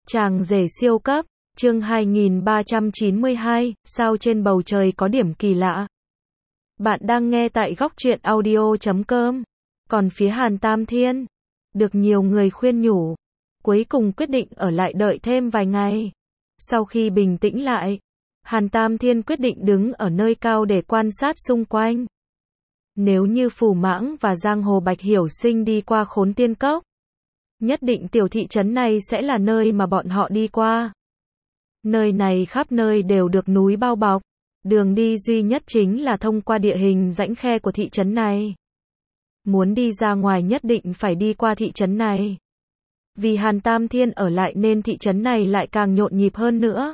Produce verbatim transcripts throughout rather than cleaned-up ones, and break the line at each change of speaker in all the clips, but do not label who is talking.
Chàng rể siêu cấp, chương hai nghìn ba trăm chín mươi hai, sao trên bầu trời có điểm kỳ lạ. Bạn đang nghe tại góc truyện audio chấm com. Còn phía Hàn Tam Thiên, được nhiều người khuyên nhủ, cuối cùng quyết định ở lại đợi thêm vài ngày. Sau khi bình tĩnh lại, Hàn Tam Thiên quyết định đứng ở nơi cao để quan sát xung quanh. Nếu như Phù Mãng và Giang Hồ Bạch Hiểu Sinh đi qua Khốn Tiên Cốc, nhất định tiểu thị trấn này sẽ là nơi mà bọn họ đi qua. Nơi này khắp nơi đều được núi bao bọc, đường đi duy nhất chính là thông qua địa hình rãnh khe của thị trấn này. Muốn đi ra ngoài nhất định phải đi qua thị trấn này. Vì Hàn Tam Thiên ở lại nên thị trấn này lại càng nhộn nhịp hơn nữa.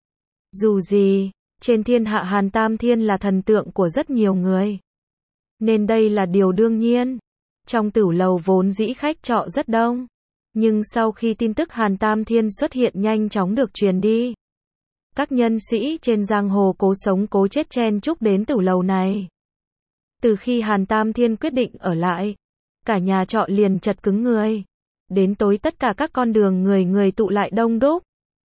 Dù gì, trên thiên hạ Hàn Tam Thiên là thần tượng của rất nhiều người, nên đây là điều đương nhiên. Trong tửu lầu vốn dĩ khách trọ rất đông, nhưng sau khi tin tức Hàn Tam Thiên xuất hiện nhanh chóng được truyền đi, các nhân sĩ trên giang hồ cố sống cố chết chen chúc đến tửu lầu này. Từ khi Hàn Tam Thiên quyết định ở lại, cả nhà trọ liền chật cứng người. Đến tối tất cả các con đường người người tụ lại đông đúc.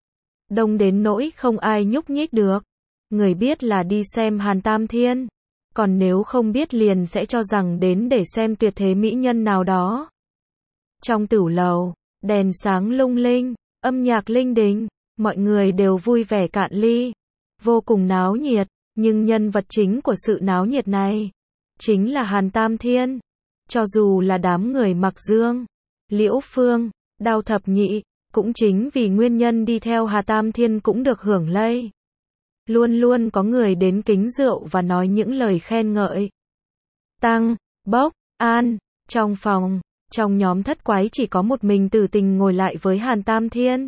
Đông đến nỗi không ai nhúc nhích được. Người biết là đi xem Hàn Tam Thiên, còn nếu không biết liền sẽ cho rằng đến để xem tuyệt thế mỹ nhân nào đó. Trong tửu lầu, đèn sáng lung linh, âm nhạc linh đình, mọi người đều vui vẻ cạn ly, vô cùng náo nhiệt, nhưng nhân vật chính của sự náo nhiệt này chính là Hàn Tam Thiên. Cho dù là đám người Mặc Dương, Liễu Phương, Đao Thập Nhị, cũng chính vì nguyên nhân đi theo Hà Tam Thiên cũng được hưởng lây. Luôn luôn có người đến kính rượu và nói những lời khen ngợi. Tăng, Bốc, An, trong phòng, trong nhóm thất quái chỉ có một mình Tử Tình ngồi lại với Hàn Tam Thiên.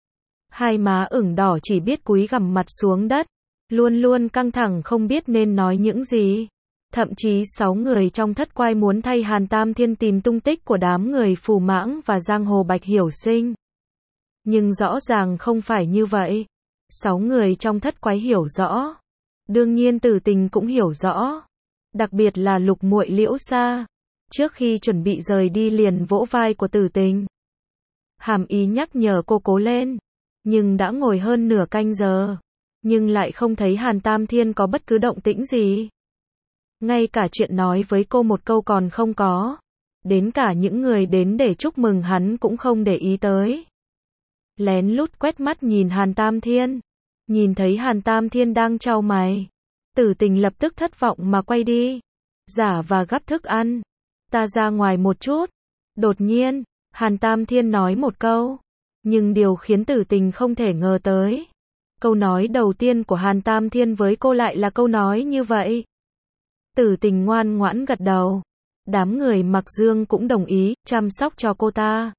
Hai má ửng đỏ chỉ biết cúi gằm mặt xuống đất, luôn luôn căng thẳng không biết nên nói những gì. Thậm chí sáu người trong thất quái muốn thay Hàn Tam Thiên tìm tung tích của đám người Phù Mãng và Giang Hồ Bạch Hiểu Sinh. Nhưng rõ ràng không phải như vậy. Sáu người trong thất quái hiểu rõ. Đương nhiên Tử Tình cũng hiểu rõ. Đặc biệt là lục muội Liễu Sa. Trước khi chuẩn bị rời đi liền vỗ vai của Tử Tình, hàm ý nhắc nhở cô cố lên. Nhưng đã ngồi hơn nửa canh giờ, nhưng lại không thấy Hàn Tam Thiên có bất cứ động tĩnh gì. Ngay cả chuyện nói với cô một câu còn không có. Đến cả những người đến để chúc mừng hắn cũng không để ý tới. Lén lút quét mắt nhìn Hàn Tam Thiên, nhìn thấy Hàn Tam Thiên đang chau mày, Tử Tình lập tức thất vọng mà quay đi, giả và gắp thức ăn. Ta ra ngoài một chút. Đột nhiên, Hàn Tam Thiên nói một câu, nhưng điều khiến Tử Tình không thể ngờ tới, câu nói đầu tiên của Hàn Tam Thiên với cô lại là câu nói như vậy. Tử Tình ngoan ngoãn gật đầu. Đám người Mặc Dương cũng đồng ý, chăm sóc cho cô ta.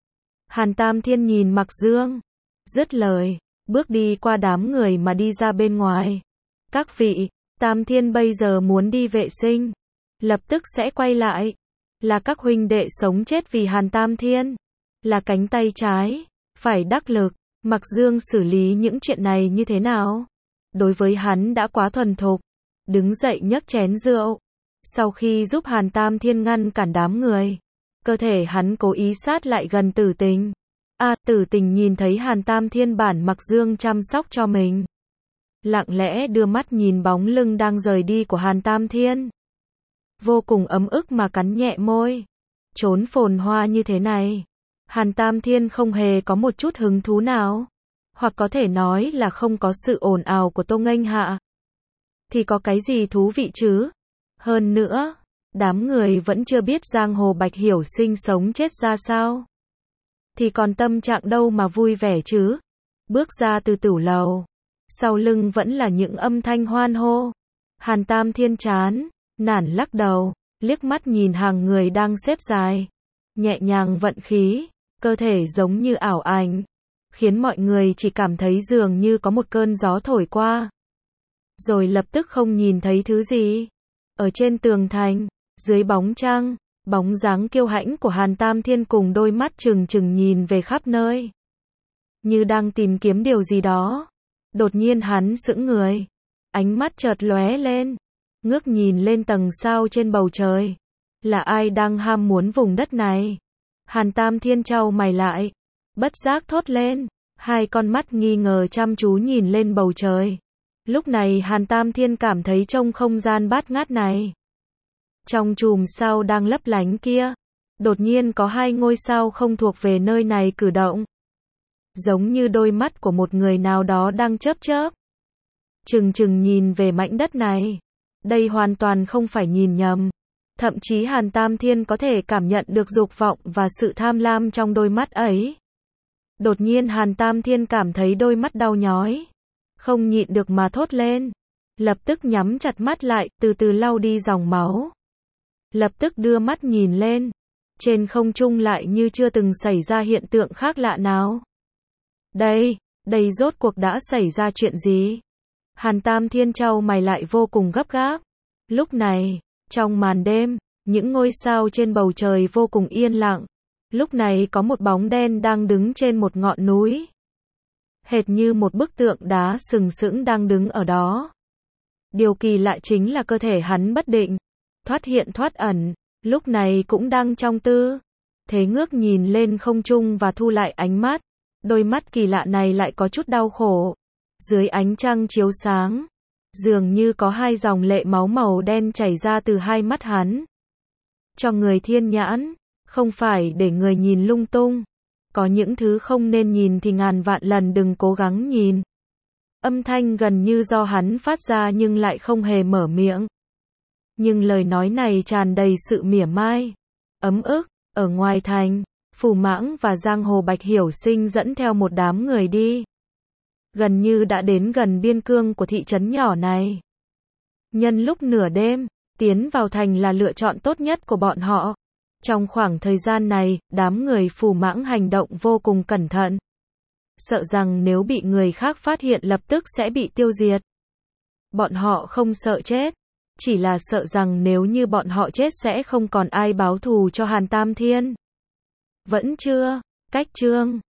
Hàn Tam Thiên nhìn Mặc Dương, dứt lời, bước đi qua đám người mà đi ra bên ngoài. Các vị, Tam Thiên bây giờ muốn đi vệ sinh, lập tức sẽ quay lại. Là các huynh đệ sống chết vì Hàn Tam Thiên, là cánh tay trái, phải đắc lực. Mặc Dương xử lý những chuyện này như thế nào? Đối với hắn đã quá thuần thục. Đứng dậy nhấc chén rượu. Sau khi giúp Hàn Tam Thiên ngăn cản đám người, cơ thể hắn cố ý sát lại gần Tử Tình. À, Tử Tình nhìn thấy Hàn Tam Thiên bản Mặc Dương chăm sóc cho mình, lặng lẽ đưa mắt nhìn bóng lưng đang rời đi của Hàn Tam Thiên. Vô cùng ấm ức mà cắn nhẹ môi. Trốn phồn hoa như thế này, Hàn Tam Thiên không hề có một chút hứng thú nào. Hoặc có thể nói là không có sự ồn ào của Tô Nghênh Hạ. Thì có cái gì thú vị chứ? Hơn nữa, đám người vẫn chưa biết Giang Hồ Bạch Hiểu Sinh sống chết ra sao. Thì còn tâm trạng đâu mà vui vẻ chứ? Bước ra từ tửu lầu, sau lưng vẫn là những âm thanh hoan hô. Hàn Tam Thiên chán nản lắc đầu, liếc mắt nhìn hàng người đang xếp dài, nhẹ nhàng vận khí, cơ thể giống như ảo ảnh, khiến mọi người chỉ cảm thấy dường như có một cơn gió thổi qua, rồi lập tức không nhìn thấy thứ gì. Ở trên tường thành, dưới bóng trăng, bóng dáng kiêu hãnh của Hàn Tam Thiên cùng đôi mắt trừng trừng nhìn về khắp nơi, như đang tìm kiếm điều gì đó. Đột nhiên hắn sững người, ánh mắt chợt lóe lên, ngước nhìn lên tầng sao trên bầu trời. Là ai đang ham muốn vùng đất này? Hàn Tam Thiên chau mày lại, bất giác thốt lên, Hai con mắt nghi ngờ chăm chú nhìn lên bầu trời. Lúc này Hàn Tam Thiên cảm thấy trong không gian bát ngát này, trong chùm sao đang lấp lánh kia, đột nhiên có hai ngôi sao không thuộc về nơi này cử động. Giống như đôi mắt của một người nào đó đang chớp chớp. Chừng chừng nhìn về mảnh đất này. Đây hoàn toàn không phải nhìn nhầm. Thậm chí Hàn Tam Thiên có thể cảm nhận được dục vọng và sự tham lam trong đôi mắt ấy. Đột nhiên Hàn Tam Thiên cảm thấy đôi mắt đau nhói. Không nhịn được mà thốt lên. Lập tức nhắm chặt mắt lại, từ từ lau đi dòng máu. Lập tức đưa mắt nhìn lên. Trên không trung lại như chưa từng xảy ra hiện tượng khác lạ nào. Đây, đây rốt cuộc đã xảy ra chuyện gì? Hàn Tam Thiên chau mày lại vô cùng gấp gáp. Lúc này, trong màn đêm, những ngôi sao trên bầu trời vô cùng yên lặng. Lúc này có một bóng đen đang đứng trên một ngọn núi. Hệt như một bức tượng đá sừng sững đang đứng ở đó. Điều kỳ lạ chính là cơ thể hắn bất định, thoát hiện thoát ẩn, lúc này cũng đang trong tư thế ngước nhìn lên không trung và thu lại ánh mắt. Đôi mắt kỳ lạ này lại có chút đau khổ. Dưới ánh trăng chiếu sáng, dường như có hai dòng lệ máu màu đen chảy ra từ hai mắt hắn. Cho người thiên nhãn, không phải để người nhìn lung tung. Có những thứ không nên nhìn thì ngàn vạn lần đừng cố gắng nhìn. Âm thanh gần như do hắn phát ra nhưng lại không hề mở miệng. Nhưng lời nói này tràn đầy sự mỉa mai, ấm ức. Ở ngoài thành, Phù Mãng và Giang Hồ Bạch Hiểu Sinh dẫn theo một đám người đi. Gần như đã đến gần biên cương của thị trấn nhỏ này. Nhân lúc nửa đêm, tiến vào thành là lựa chọn tốt nhất của bọn họ. Trong khoảng thời gian này, đám người Phù Mãng hành động vô cùng cẩn thận. Sợ rằng nếu bị người khác phát hiện lập tức sẽ bị tiêu diệt. Bọn họ không sợ chết, chỉ là sợ rằng nếu như bọn họ chết sẽ không còn ai báo thù cho Hàn Tam Thiên. Vẫn chưa, cách chương